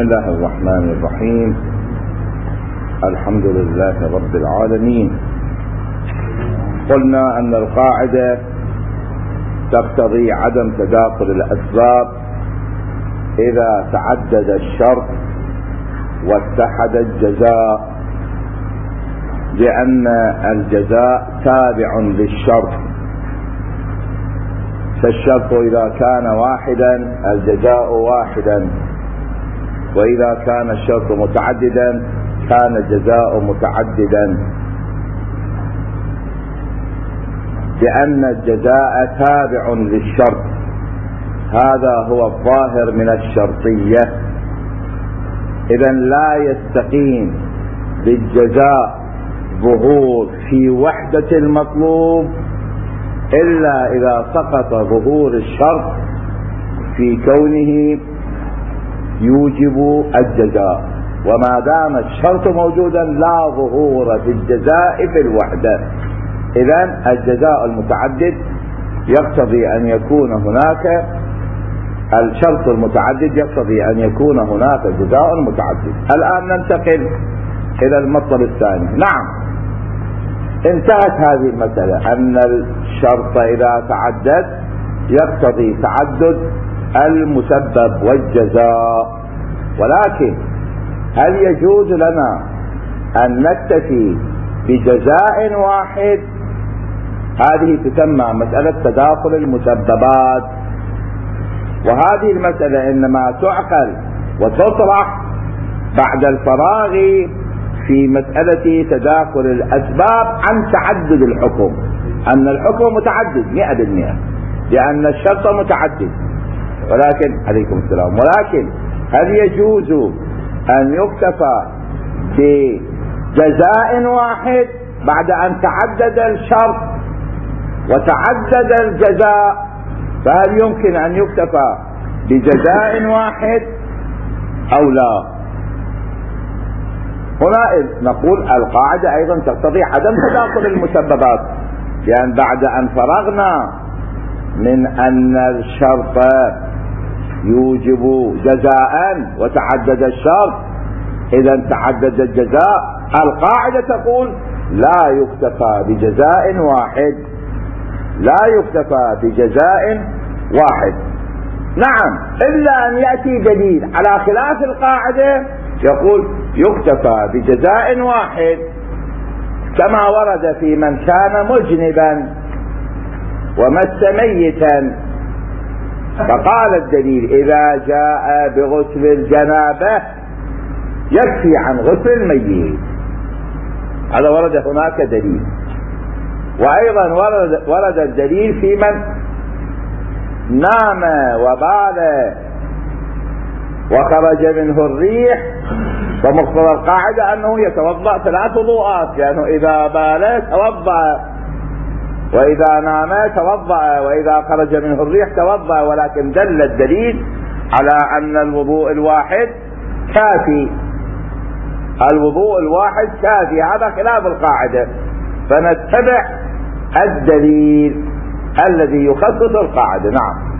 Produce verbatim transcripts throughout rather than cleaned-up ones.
الله الرحمن الرحيم. الحمد لله رب العالمين. قلنا أن القاعدة تقتضي عدم تداخل الأسباب إذا تعدد الشرط واتحد الجزاء، لأن الجزاء تابع للشرط، فالشرط إذا كان واحدا الجزاء واحدا، وإذا كان الشرط متعددا كان الجزاء متعددا، لأن الجزاء تابع للشرط. هذا هو الظاهر من الشرطية. إذن لا يستقيم للجزاء ظهور في وحدة المطلوب إلا إذا سقط ظهور الشرط في كونه يوجب الجزاء، وما دام الشرط موجودا لا ظهور في الجزاء في الوحدة. إذن الجزاء المتعدد يقتضي أن يكون هناك الشرط المتعدد يقتضي أن يكون هناك جزاء متعدد. الآن ننتقل إلى المطلب الثاني. نعم، انتهت هذه المسألة أن الشرط إذا تعدد يقتضي تعدد المسبب والجزاء، ولكن هل يجوز لنا أن نكتفي بجزاء واحد؟ هذه تسمى مسألة تداخل المسببات، وهذه المسألة إنما تعقل وتطرح بعد الفراغ في مسألة تداخل الأسباب عن تعدد الحكم، أن الحكم متعدد مئة بالمئة لأن الشرط متعدد. ولكن عليكم السلام ولكن هل يجوز أن يكتفى بجزاء واحد بعد أن تعدد الشرط وتعدد الجزاء؟ فهل يمكن أن يكتفى بجزاء واحد أو لا؟ هنا نقول القاعدة أيضا تقتضي عدم تداخل المسببات، لأن بعد أن فرغنا من أن الشرط يوجب جزاء وتعدد الشرط إذا تعدد الجزاء، القاعدة تقول لا يكتفى بجزاء واحد، لا يكتفى بجزاء واحد. نعم، إلا أن يأتي دليل على خلاف القاعدة يقول يكتفى بجزاء واحد، كما ورد في من كان مجنبا ومس ميتا، فقال الدليل إذا جاء بغسل الجنابة يكفي عن غسل الميت. هذا ورد هناك دليل. وأيضا ورد, ورد الدليل في من نام وبال وخرج منه الريح، فمقتضى القاعدة أنه يتوضأ ثلاث وضوءات، لأنه إذا بال توضأ، وإذا نام توضأ، وإذا خرج منه الريح توضأ، ولكن دل الدليل على أن الوضوء الواحد كافي، الوضوء الواحد كافي. هذا خلاف القاعدة، فنتبع الدليل الذي يخصص القاعدة. نعم.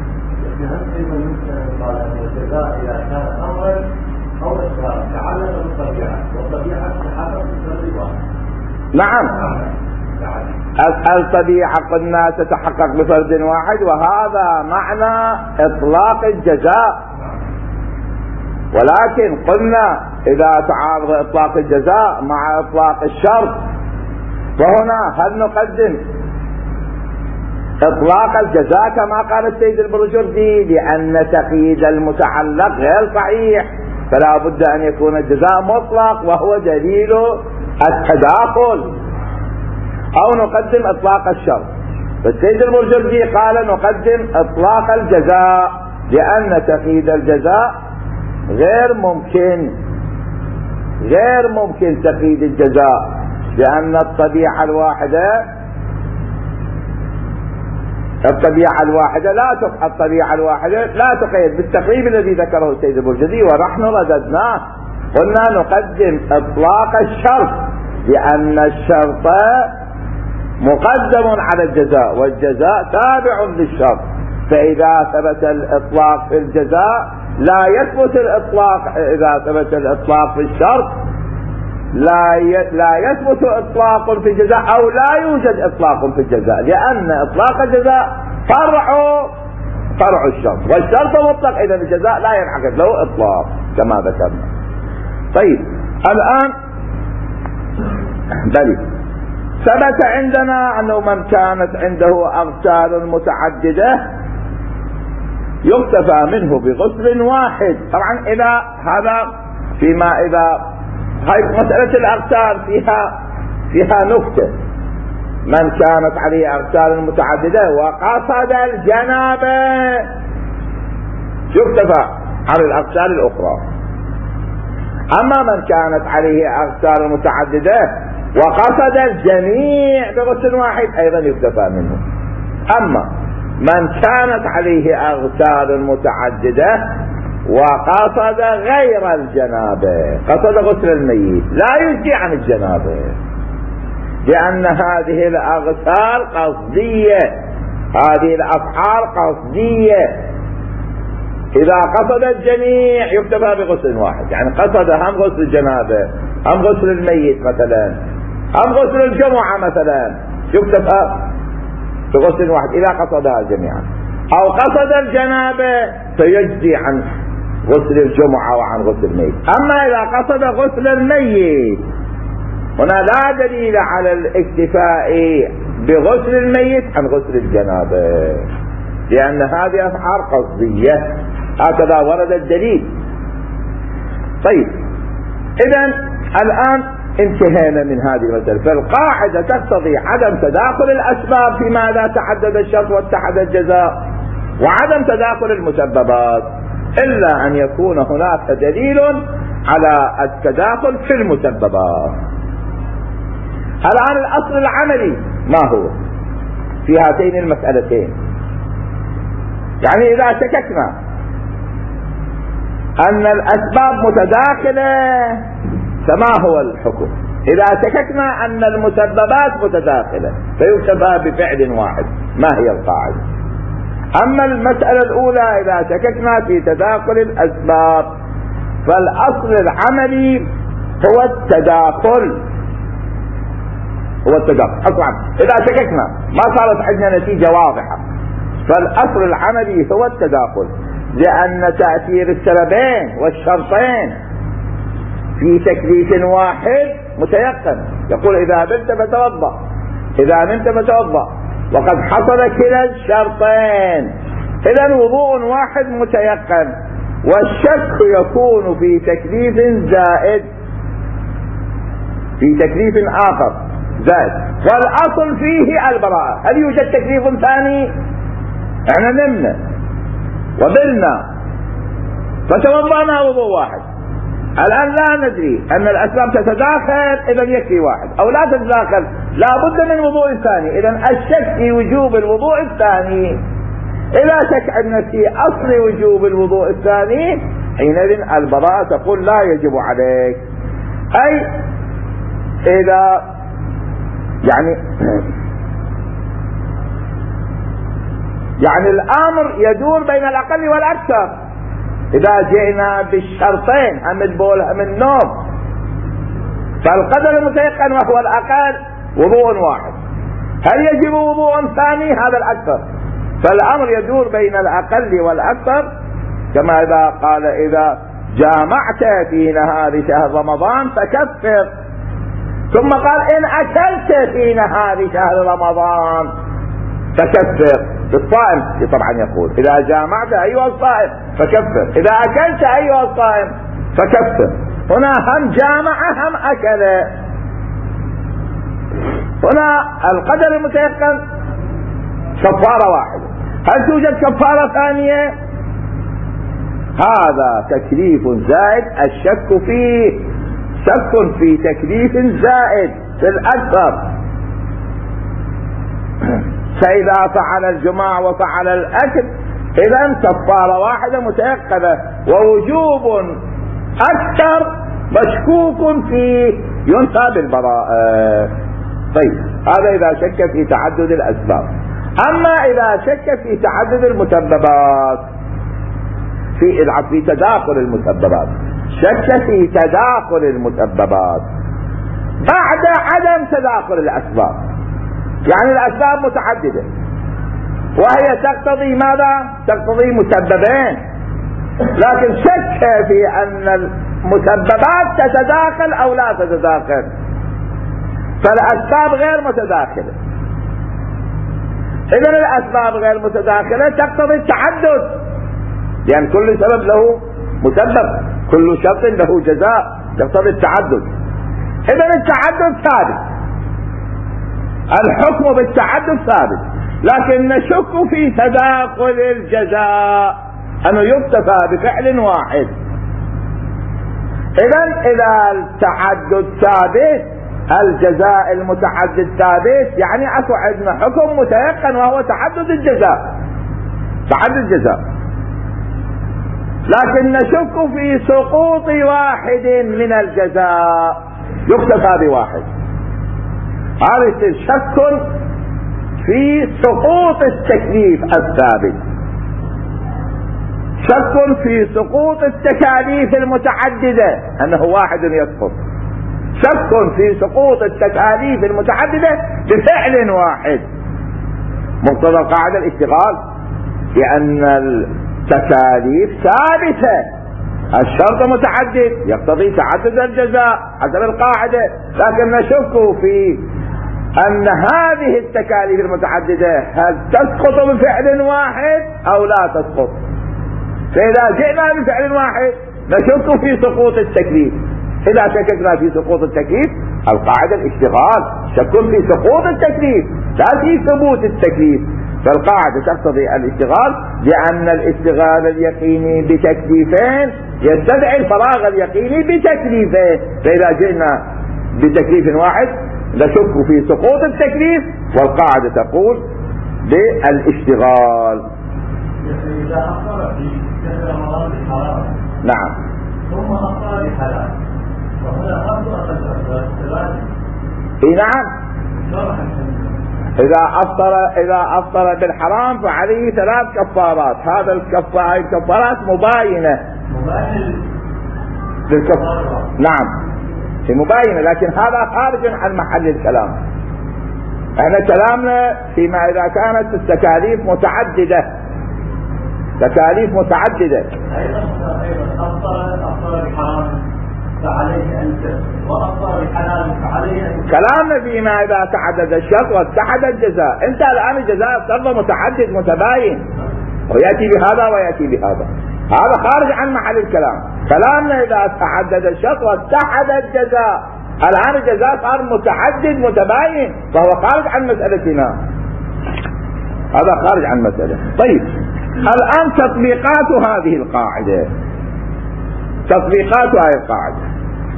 إذا كان أمرا أو إسرار تعلق بالطبيعة، والطبيعة تتحقق بسبب واحد. نعم، الطبيعة قلنا تتحقق بفرد واحد، وهذا معنى إطلاق الجزاء. ولكن قلنا إذا تعارض إطلاق الجزاء مع إطلاق الشرط، فهنا هل نقدم إطلاق الجزاء كما قال السيد البرجردي؟ لأن تقييد المتعلق غير صحيح، فلا بد أن يكون الجزاء مطلق وهو دليل التداخل، أو نقدم إطلاق الشرط. فالسيد البرجردي قال نقدم إطلاق الجزاء، لأن تقييد الجزاء غير ممكن، غير ممكن تقييد الجزاء، لأن الطبيعة الواحدة الطبيعة الواحدة لا تق... الطبيعة الواحدة لا تقيد بالتقريب الذي ذكره السيد البرجردي، ونحن رددناه قلنا نقدم إطلاق الشرط، لأن الشرط مقدم على الجزاء، والجزاء تابع للشرط، فإذا ثبت الإطلاق في الجزاء لا يثبت الإطلاق. إذا ثبت الإطلاق في الشرط لا لا يثبت إطلاق في الجزاء أو لا يوجد إطلاق في الجزاء، لأن إطلاق الجزاء فرع فرع الشرط، والشرط مطلق، إذا الجزاء لا ينعقد له إطلاق كما ذكرنا. طيب الآن بلي ثبت عندنا أنه من كانت عنده أغسال متعددة يكتفى منه بغسل واحد. طبعا إذا هذا فيما إذا هاي مسألة الأغسال فيها فيها نكتة. من كانت عليه أغسال متعددة وقصد الجنابة يكتفى على الأغسال الأخرى. أما من كانت عليه أغسال متعددة وقصد الجميع بغسل واحد أيضا يكتفى منه. أما من كانت عليه أغسال متعددة وقصد غير الجنابة، قصد غسل الميت، لا يجزي عن الجنابة، لأن هذه الأغسال قصدية، هذه الأفعال قصدية. إذا قصد الجميع يكتفى بغسل واحد، يعني قصد هم غسل الجنابة هم غسل الميت مثلا هم غسل الجمعة مثلا يكتفى بغسل واحد إذا قصدها جميعا. أو قصد الجنابة فيجزي عن غسل الجمعة وعن غسل الميت. أما إذا قصد غسل الميت هنا لا دليل على الاكتفاء بغسل الميت عن غسل الجنابة، لأن هذه أفعال قصدية، هكذا ورد الدليل. طيب إذن الآن انتهينا من هذه المسألة. فالقاعدة تقتضي عدم تداخل الأسباب فيما إذا تعدد الشرط واتحد الجزاء، وعدم تداخل المسببات، إلا أن يكون هناك دليل على التداخل في المسببات. الآن الأصل العملي ما هو في هاتين المسألتين؟ يعني إذا شككنا أن الأسباب متداخلة فما هو الحكم؟ إذا شككنا أن المسببات متداخلة فيكتفى بفعل واحد، ما هي القاعدة؟ أما المسألة الأولى إذا شككنا في تداخل الأسباب فالأصل العملي هو التداخل، هو التداخل. طبعا إذا شككنا ما صارت عندنا نتيجة واضحة، فالأصل العملي هو التداخل، لأن تأثير السببين والشرطين في تكليف واحد متيقن. يقول إذا بنت فتوضأ، إذا نمت فتوضأ، وقد حصل كلا الشرطين، إذا وضوء واحد متيقن، والشك يكون في تكليف زائد، في تكليف آخر زائد، والأصل فيه البراءة. هل يوجد تكليف ثاني؟ احنا نمنا وبلنا فتوضأنا وضوء واحد، الآن لا ندري أن الأسباب تتداخل، إذا يكفي واحد، أو لا تتداخل لا بد من وضوء ثاني. إذا الشك في وجوب الوضوء الثاني، إذا شك عندنا في أصل وجوب الوضوء الثاني حينئذ البراءة تقول لا يجب عليك. أي إذا يعني يعني الأمر يدور بين الأقل والأكثر. إذا جئنا بالشرطين هم البول هم النوم، فالقدر المتيقن وهو الأقل وضوء واحد، هل يجب وضوء ثاني؟ هذا الأكثر. فالأمر يدور بين الأقل والأكثر، كما إذا قال إذا جامعت في نهار شهر رمضان فكفر، ثم قال إن أكلت في نهار شهر رمضان فكفر. الصائم طبعا يقول إذا جامعت أيها الصائم فكفر، إذا أكلت أيها الصائم فكفر. هنا هم جامع هم أكل، هنا القدر المتيقن كفارة واحدة، هل توجد كفارة ثانية؟ هذا تكليف زائد الشك فيه، شك في تكليف زائد في الأكثر. فإذا فعل الجماع وفعل الأكل إذا كفارة واحدة متيقنة، ووجوب أكثر مشكوك فيه ينفى بالبراءة. طيب هذا إذا شك في تعدد الأسباب. أما إذا شك في تعدد المسببات، في في تداخل المسببات، شك في تداخل المسببات بعد عدم تداخل الأسباب. يعني الأسباب متعددة وهي تقتضي ماذا؟ تقتضي مسببين، لكن شك في أن المسببات تتداخل أو لا تتداخل، فالأسباب غير متداخلة. إذن الأسباب غير متداخلة تقتضي التعدد، لأن يعني كل سبب له مسبب، كل شرط له جزاء، تقتضي التعدد. إذن التعدد ثابت، الحكم بالتعدد ثابت، لكن نشك في تداخل الجزاء أنه يكتفى بفعل واحد. إذن إذا التعدد ثابت، الجزاء المتعدد ثابت، يعني أكو عندنا حكم متيقن وهو تعدد الجزاء، تعدد الجزاء. لكن نشك في سقوط واحد من الجزاء، يكتفى بواحد. هذا شك في سقوط التكليف الثابت، شك في سقوط التكاليف المتعددة أنه واحد يسقط، شك في سقوط التكاليف المتعددة بفعل واحد. مقتضى القاعدة الاشتغال، لأن التكاليف ثابتة، الشرط متعدد يقتضي تعدد الجزاء حسب القاعدة، لكن نشك في أن هذه التكاليف المتعددة هل تسقط بفعل واحد أو لا تسقط. فإذا جئنا بفعل واحد نشك في سقوط التكليف. إذا شككنا في سقوط التكليف، القاعدة الاشتغال، شك في سقوط التكليف لا في ثبوت التكليف، فالقاعدة تقتضي الاشتغال، لأن الاشتغال اليقيني بتكليفين يستدعي الفراغ اليقيني بتكليفين. فإذا جئنا بتكليف واحد نشك في سقوط التكليف، والقاعدة تقول بالاشتغال. إذا أخطر في كثرة مرات الحرام نعم ثم أخطر بحلال، وهنا أخطر الاشتغال. اي نعم، إذا أفطر إذا أفطر بالحرام فعليه ثلاث كفارات. هذا الكفارة الكفارات مباينة للكفارة، نعم هي مباينة، لكن هذا خارج عن محل الكلام. احنا كلامنا فيما إذا كانت التكاليف متعددة، تكاليف متعددة. أيضا أفطر أفطر بحرام فعليه أن يكفر، وأفطر بحلال فعليه أن يكفر. كلامنا فيما إذا تعدد الشرط واتحد الجزاء. أنت الآن الجزاء افترض متعدد متباين، ويأتي بهذا ويأتي بهذا، هذا خارج عن محل الكلام. كلامنا إذا تعدد الشرط واتحد الجزاء، الآن الجزاء صار متعدد متباين، فهو خارج عن مسألتنا، هذا خارج عن مسألة. طيب الآن تطبيقات هذه القاعدة، تطبيقات هذه القاعدة،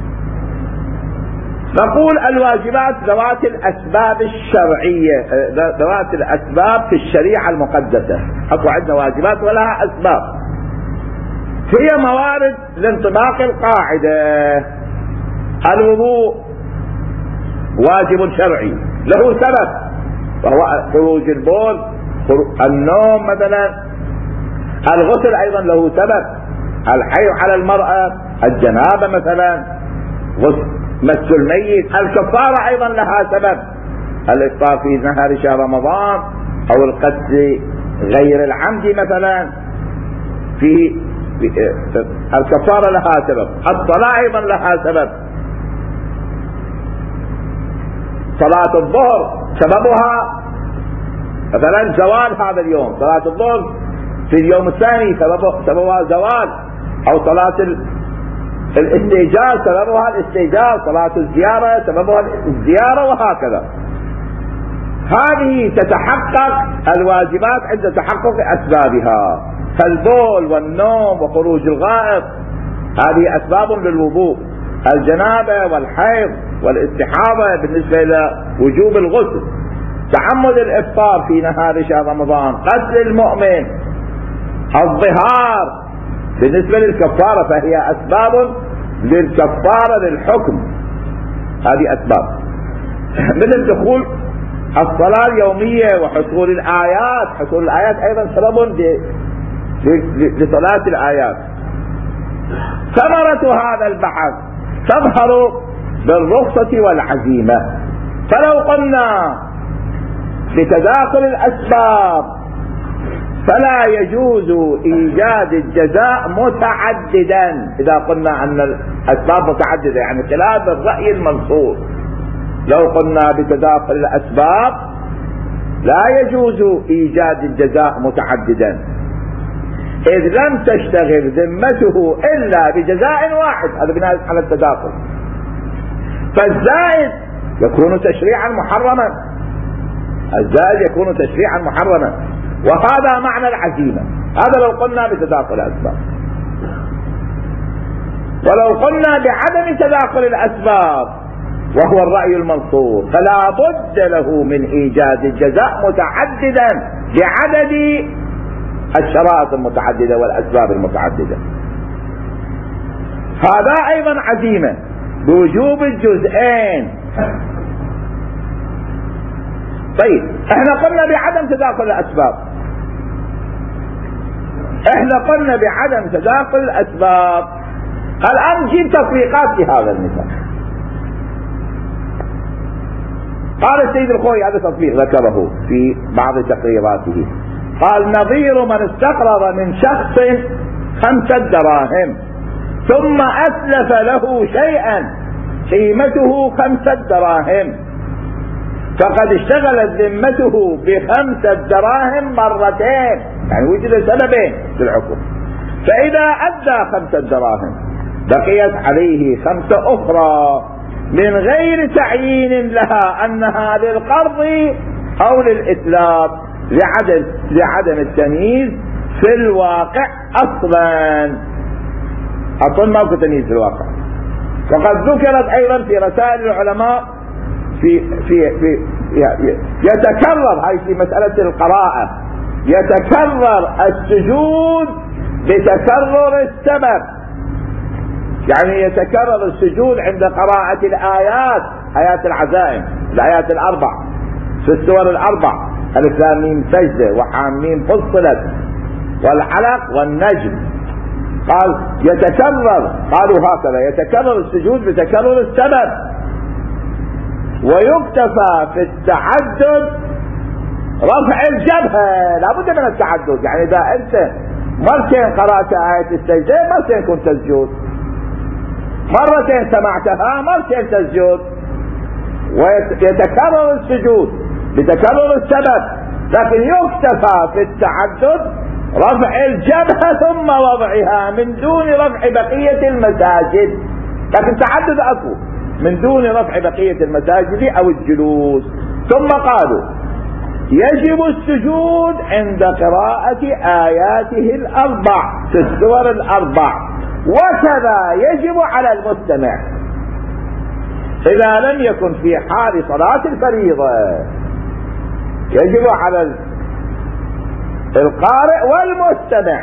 نقول الواجبات ذوات الأسباب الشرعية، ذوات الأسباب في الشريعة المقدسة. أكو عندنا واجبات ولها أسباب، هي موارد لانطباق القاعدة. الوضوء واجب شرعي له سبب، وهو خروج البول، النوم مثلا. الغسل أيضا له سبب، الحيض على المرأة، الجنابة مثلا، مس الميت. الكفارة أيضا لها سبب، الإفطار في نهار شهر رمضان، أو القتل غير العمد مثلا، في الكفارة لها سبب. الصلاة أيضا لها سبب، صلاة الظهر سببها مثلا زوال هذا اليوم، صلاة الظهر في اليوم الثاني سببها زوال، أو صلاة الاستئجار سببها الاستئجار، صلاة الزيارة سببها الزيارة، وهكذا. هذه تتحقق الواجبات عند تحقق أسبابها، فالبول والنوم وخروج الغائط هذه أسباب للوضوء. الجنابة والحيض والاستحاضة بالنسبة إلى وجوب الغسل. تعمد الإفطار في نهار شهر رمضان، قتل المؤمن، الظهار بالنسبة للكفارة، فهي أسباب للكفارة للحكم، هذه أسباب. مثل دخول الصلاة اليومية وحصول الآيات، حصول الآيات أيضا سبب لثلاث الآيات. ثمرة هذا البحث تظهر بالرخصة والعزيمة. فلو قلنا بتداخل الأسباب فلا يجوز إيجاد الجزاء متعددا، إذا قلنا أن الأسباب متعددة يعني خلاف الرأي المنصوص. لو قلنا بتداخل الأسباب لا يجوز إيجاد الجزاء متعددا، إذ لم تشتغل ذمته إلا بجزاء واحد، هذا بناء على التداخل. فالزائد يكون تشريعا محرما، الزائد يكون تشريعا محرما، وهذا معنى العزيمة. هذا لو قلنا بتداخل الأسباب. ولو قلنا بعدم تداخل الأسباب وهو الرأي المنصور فلا بد له من إيجاد الجزاء متعددا بعدد الشرائط المتعددة والأسباب المتعددة. هذا أيضا عزيمة بوجوب الجزئين. طيب احنا قلنا بعدم تداخل الأسباب، احنا قلنا بعدم تداخل الأسباب. الآن نجيب تطبيقات لهذا المثال. قال السيد الخوي، هذا تطبيق ذكره في بعض تقريراته، قال نظير من استقرض من شخص خمسة دراهم ثم أسلف له شيئا قيمته خمسة دراهم، فقد اشتغلت ذمته بخمسة دراهم مرتين، يعني وجد سببين في الحكم. فإذا أدى خمسة دراهم بقيت عليه خمسة أخرى من غير تعيين لها أنها للقرض أو للإتلاف لعدم, لعدم التمييز في الواقع أصلا. أصلا ماكو تمييز في الواقع. وقد ذكرت أيضا في رسائل العلماء في في في يتكرر هاي في مسألة القراءة، يتكرر السجود بتكرر السبب، يعني يتكرر السجود عند قراءة الآيات، آيات العزائم، الآيات الأربع في السور الأربع، ألف لام ميم سجدة وحاميم فصلت والعلق والنجم. قال يتكرر، قالوا هكذا يتكرر السجود بتكرر السبب، ويكتفى في التعدد رفع الجبهة. لابد من التعدد، يعني إذا أنت مرتين قرأت آية السجدة مرتين كنت تسجد، مرتين سمعتها مرتين تسجد، ويتكرر السجود بتكرر السبب، لكن يكتفى في التعدد رفع الجبهة ثم وضعها من دون رفع بقية المساجد. لكن تعدد أكو من دون رفع بقية المساجد أو الجلوس. ثم قالوا يجب السجود عند قراءة آياته الأربع في السور الأربع، وكذا يجب على المستمع إذا لم يكن في حال صلاة الفريضة، يجب على القارئ والمستمع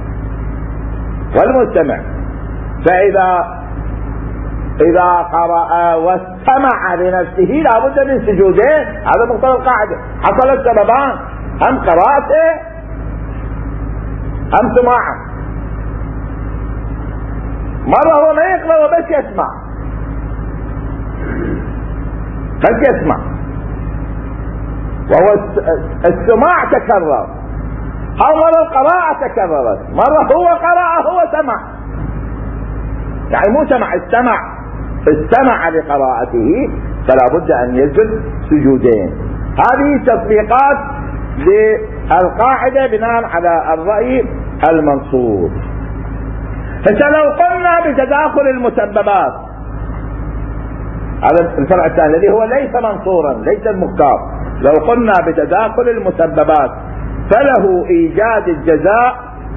والمستمع فإذا إذا قرأ واستمع لنفسه لابد من سجودين. هذا مقتضى القاعدة. حصلت سببان، أم قراءته أم سماعه. مرة هو ما يقرأ وبس يسمع، بس يسمع، وهو السماع تكرر، أو مرة القراءة تكررت، مرة هو قرأ هو سمع، يعني مو سمع، استمع استمع لقراءته، فلا بد أن يسجد سجودين. هذه تطبيقات للقاعدة بناء على الرأي المنصوص. فلو قلنا بتداخل المسببات، هذا الفرع الثاني الذي هو ليس منصورا ليس المختار، لو قلنا بتداخل المسببات فله إيجاد الجزاء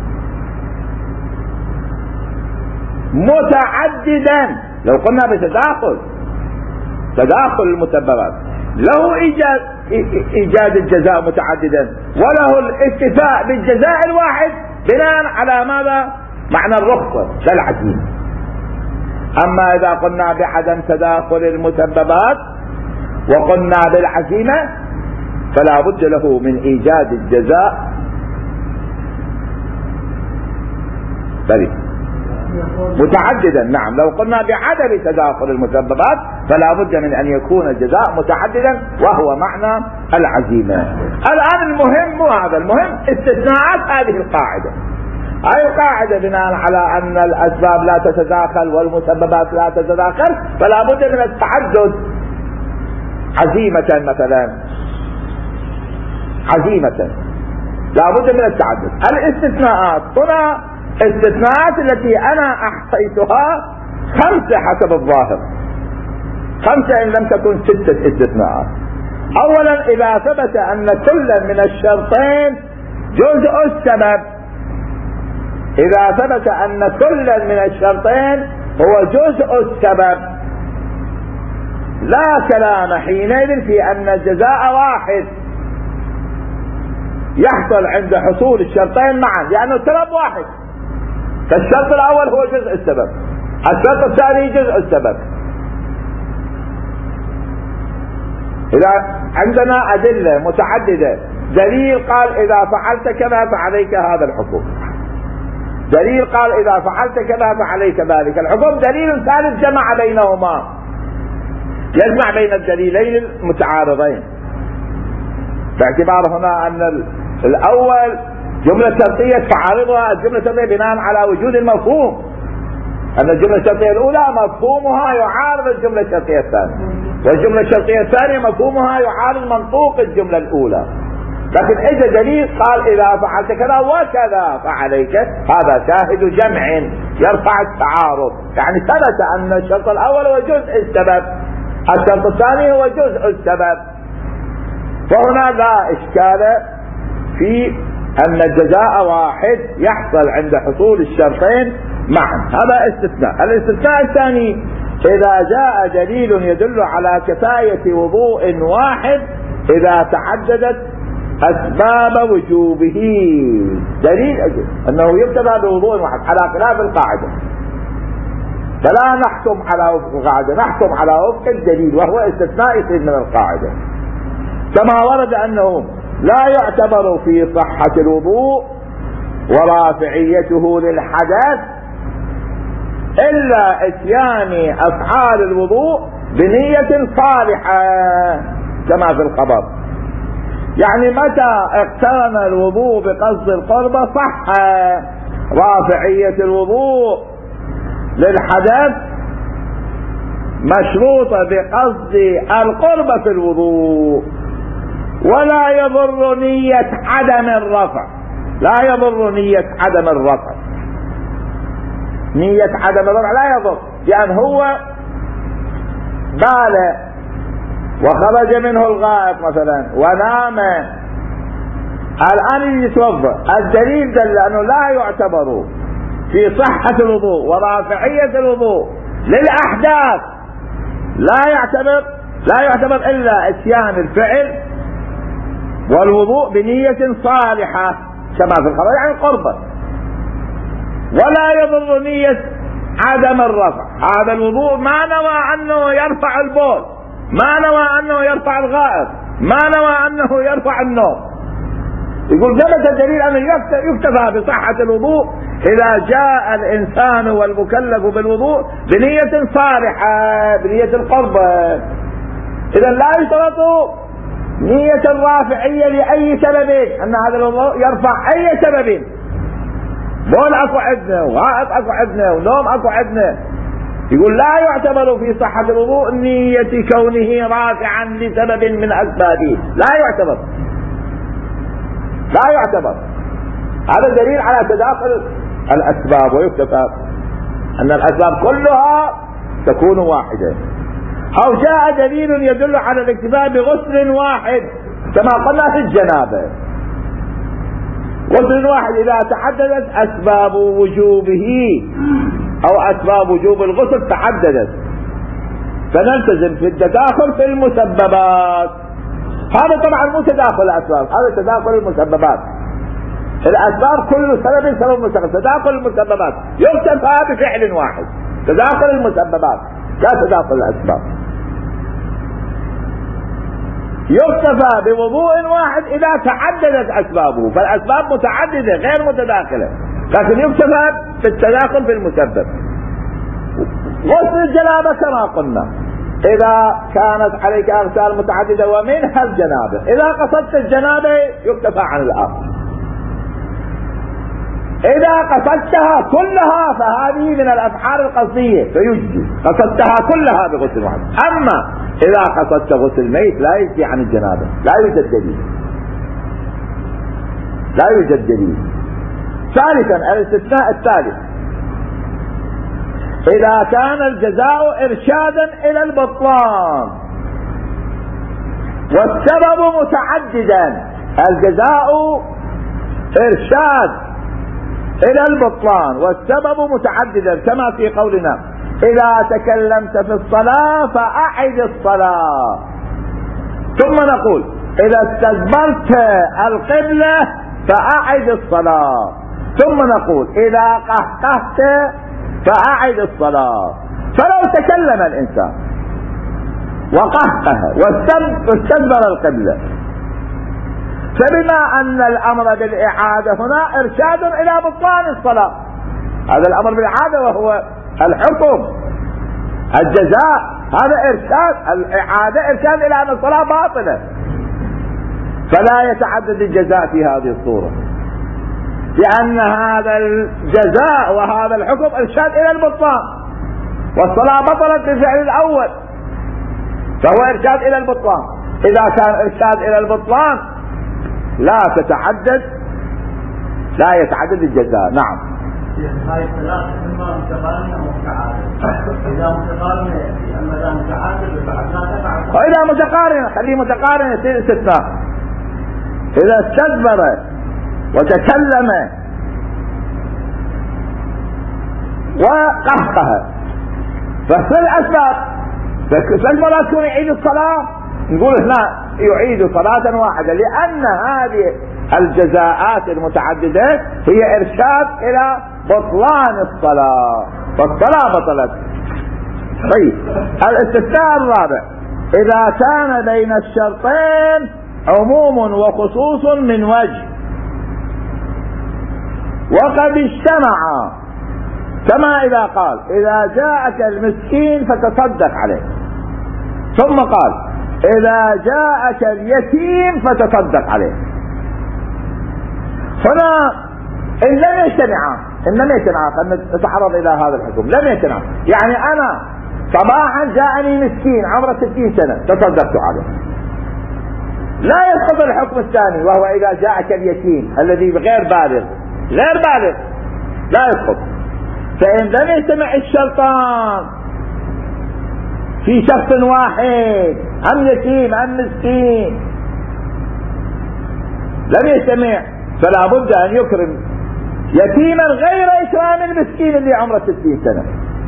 متعددا. لو قلنا بتداخل تداخل المسببات له إيجاد إيجاد الجزاء متعددا، وله الاكتفاء بالجزاء الواحد بناء على ماذا؟ معنى الرخصة لا العزيمة. أما إذا قلنا بعدم تداخل المسببات وقلنا بالعزيمة فلا بد له من إيجاد الجزاء بلي متعددا. نعم، لو قلنا بعدم تداخل المسببات فلا بد من أن يكون الجزاء متعددا وهو معنى العزيمة. الآن المهم مو هذا، المهم استثناءات هذه القاعدة. هذه القاعدة بناء على أن الأسباب لا تتداخل والمسببات لا تتداخل فلا بد من التعدد. عزيمة مثلا، عزيمة لا بد من التعدد. الاستثناءات هنا استثناءات التي أنا أحصيتها خمسة حسب الظاهر، خمسة إن لم تكن ستة استثناءات. أولا إذا ثبت أن كل من الشرطين جزء السبب، إذا ثبت أن كل من الشرطين هو جزء السبب لا كلام حينئذ في أن الجزاء واحد يحصل عند حصول الشرطين معا، لأنه السبب واحد. فالشرط الأول هو جزء السبب، الشرط الثاني جزء السبب. إذا عندنا أدلة متعددة، دليل قال إذا فعلت كذا فعليك هذا الحكم، دليل قال إذا فعلت كذا فعليك ذلك الحكم، دليل ثالث جمع بينهما، يجمع بين الدليلين المتعارضين، باعتبار هنا أن الأول جملة شرطية تعارضها الجملة الشرطية بناء على وجود المفهوم، أن الجملة الشرطية الأولى مفهومها يعارض الجملة الشرطية الثانية، والجملة الشرطية الثانية مفهومها يعارض منطوق الجملة الأولى. لكن إذا دليل قال إذا فعلت كذا وكذا فعليك، هذا شاهد جمع يرفع التعارض، يعني ثبت أن الشرط الأول هو جزء السبب، الشرط الثاني هو جزء السبب، فهنا لا إشكال في أن الجزاء واحد يحصل عند حصول الشرطين معا. هذا استثناء. الاستثناء الثاني إذا جاء دليل يدل على كفاية وضوء واحد إذا تعددت أسباب وجوبه، دليل أجل أنه يبتدى بوضوء واحد على خلاف القاعدة، فلا نحكم على وفق القاعدة، نحكم على وفق الدليل، وهو استثناء يصير من القاعدة. كما ورد أنه لا يعتبر في صحة الوضوء ورافعيته للحدث إلا إتيان أفعال الوضوء بنية صالحة كما في الخبر، يعني متى اقترن الوضوء بقصد القربة صح، رافعية الوضوء للحدث مشروطة بقصد القربة في الوضوء، ولا يضر نية عدم الرفع، لا يضر نية عدم الرفع، نية عدم الرفع لا يضر، لأن هو بال وخرج منه الغائط مثلا ونام الآن يتوضأ، الدليل دل أنه لا يعتبر في صحة الوضوء ورافعية الوضوء للأحداث، لا يعتبر لا يعتبر إلا إتيان الفعل والوضوء بنية صالحة كما في الخبر، يعني قربة، ولا يضر نية عدم الرفع. هذا الوضوء ما نوى أنه يرفع البول، ما نوى أنه يرفع الغائط، ما نوى أنه يرفع النوم. يقول ثبت الدليل أنه يكتفى بصحة الوضوء إذا جاء الإنسان والمكلف بالوضوء بنية صالحة، بنية القربة. إذا لا يشترط نية الرافعية لأي سبب، أن هذا الوضوء يرفع أي سبب، بول أكو عندنا وغائط أكو عندنا ونوم أكو عندنا. يقول لا يعتبر في صحة الوضوء نية كونه رافعا لسبب من أسبابه، لا يعتبر لا يعتبر هذا دليل على تداخل الأسباب، ويكتفى أن الأسباب كلها تكون واحدة. أو جاء دليل يدل على الاكتفاء بغسل واحد كما قلنا في الجنابة، غسل واحد إذا تعددت أسباب وجوبه أو أسباب وجوب الغسل تعددت فنلتزم في التداخل في المسببات. هذا طبعا مو تداخل الأسباب، هذا تداخل المسببات. الأسباب كل سبب سبب مسبب، تداخل المسببات يكتفى بفعل واحد، تداخل المسببات لا تداخل الأسباب. يكتفى بوضوء واحد إذا تعددت أسبابه، فالأسباب متعددة غير متداخلة، لكن يكتفى بالتداخل في المسبب. غسل الجنابة كما قلنا إذا كانت عليك أغسال متعددة ومنها الجنابة، إذا قصدت الجنابة يكتفى عن الآخر، إذا قصدتها كلها فهذه من الأفعال القصدية فيجزي، قصدتها كلها بغسل واحد. أما إذا قصدت غسل ميت لا يجزي عن الجنابة، لا يوجد دليل، لا يوجد دليل. ثالثا الاستثناء الثالث إذا كان الجزاء إرشادا إلى البطلان والسبب متعددا، الجزاء إرشاد إلى البطلان والسبب متعددا كما في قولنا إذا تكلمت في الصلاة فأعد الصلاة، ثم نقول إذا استدبرت القبلة فأعد الصلاة، ثم نقول إذا قهقهت فأعد الصلاة. فلو تكلم الإنسان وقهقه واستدبر القبلة، فبما أن الأمر بالإعادة هنا إرشاد إلى بطلان الصلاة، هذا الأمر بالإعادة وهو الحكم الجزاء، هذا إرشاد، الإعادة إرشاد إلى أن الصلاة باطلة، فلا يتعدد الجزاء في هذه الصورة، لأن هذا الجزاء وهذا الحكم إرشاد إلى البطلان، والصلاة بطلت بالفعل الأول فهو إرشاد إلى البطلان. إذا كان إرشاد إلى البطلان لا تتعدد، لا يتعدد الجزاء. نعم. هاي الثلاث إما متقارنة أو متعادلة. إذا متقارنة أما إذا متعادلة بعد ما تفعل. وإذا متقارنة خليه متقارنة يصير استثناء. إذا استدبر وتكلم وقهقه ففي الأسباب فالمرأة تكون يعيد الصلاة، نقول هنا يعيد صلاة واحدة، لأن هذه الجزاءات المتعددة هي إرشاد إلى بطلان الصلاة، فالصلاة بطلت. طيب الاستثناء الرابع إذا كان بين الشرطين عموم وخصوص من وجه وقد اجتمعا، كما إذا قال إذا جاءك المسكين فتصدق عليه، ثم قال إذا جاءك اليتيم فتصدق عليه. هنا إن لم يجتمعا، إن لم يجتمعا نتعرض إلى هذا الحكم، لم يجتمعا يعني أنا صباحا جاءني مسكين عمره ستين سنة تصدقت عليه، لا يسقط الحكم الثاني وهو إذا جاءك اليتيم الذي غير بالغ، غير بالغ لا يسقط. فإن لم يجتمع الشرطان في شخص واحد، أم يتيم أم مسكين، لم يجتمع، فلا بد أن يكرم يتيما غير إكرام المسكين اللي عمره ستين سنة.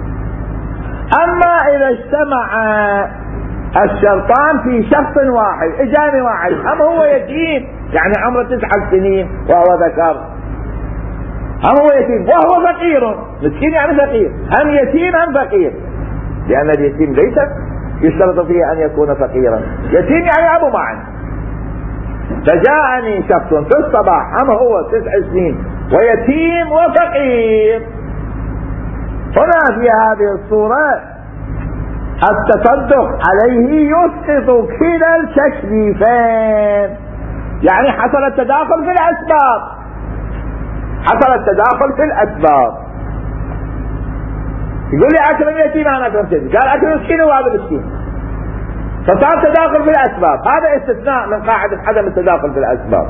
أما إذا اجتمع الشرطان في شخص واحد، إجاني واحد أم هو يتيم يعني عمره تسعة سنين وهو ذكر، أم هو يتيم وهو فقير، مسكين يعني فقير، أم يتيم أم فقير، لأن اليتيم ليس يشترط فيه أن يكون فقيرا، يتيم يعني أبو معن. فجاءني شخص في الصباح أم هو تسع سنين ويتيم وفقير، هنا في هذه الصورة التصدق عليه يسقط كلا التكليفين، يعني حصل التداخل في الأسباب، حصل التداخل في الأسباب. يقول لي أكرم يتيم أنا أكرم يتيم، قال أكرم مسكين وهذا مسكين، فصار تداخل في الأسباب، هذا استثناء من قاعدة عدم التداخل في الأسباب.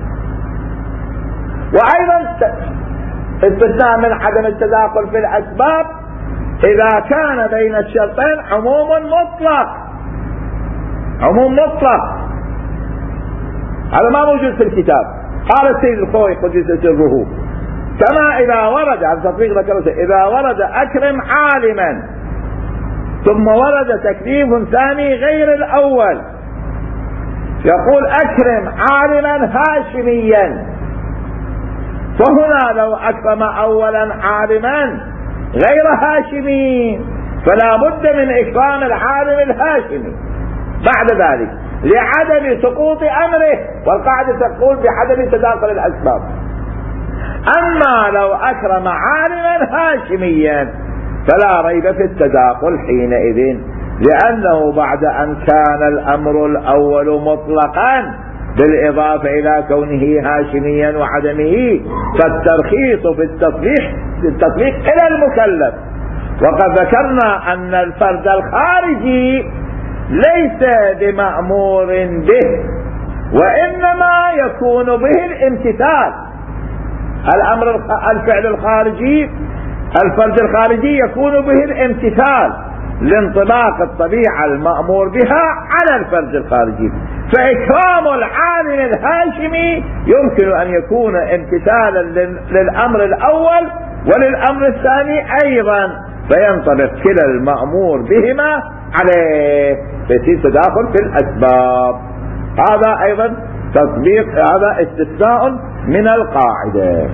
وأيضا استثناء من عدم التداخل في الأسباب إذا كان بين الشرطين عموم مطلق، عموم مطلق، هذا ما موجود في الكتاب. قال السيد الخوي قدس سره كما إذا ورد عن تطبيق ذكرته إذا ورد أكرم عالما ثم ورد تكليف ثاني غير الأول، يقول أكرم عالما هاشميا، فهنا لو أكرم أولا عالما غير هاشمي فلا بد من إكرام العالم الهاشمي بعد ذلك لعدم سقوط أمره، والقاعدة تقول بعدم تداخل الأسباب. أما لو أكرم عالما هاشميا فلا ريب في التداخل حينئذ، لأنه بعد أن كان الأمر الأول مطلقا بالإضافة إلى كونه هاشميا وعدمه، فالترخيص في التطبيق, في التطبيق إلى المكلف. وقد ذكرنا أن الفرد الخارجي ليس بمأمور به، وإنما يكون به الامتثال. الأمر الفعل الخارجي الفرد الخارجي يكون به الامتثال لانطباق الطبيعة المأمور بها على الفرد الخارجي. فإكرام العالم الهاشمي يمكن أن يكون امتثالا للأمر الأول وللأمر الثاني أيضا، فينطبق كلا المأمور بهما عليه، فيصير تداخل في الأسباب. هذا أيضا تطبيق، هذا استثناء من القاعدة.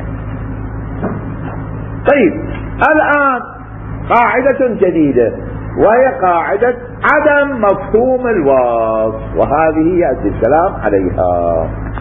طيب، الآن قاعدة جديدة وهي قاعدة عدم مفهوم الوصف، وهذه يأتي الكلام عليها.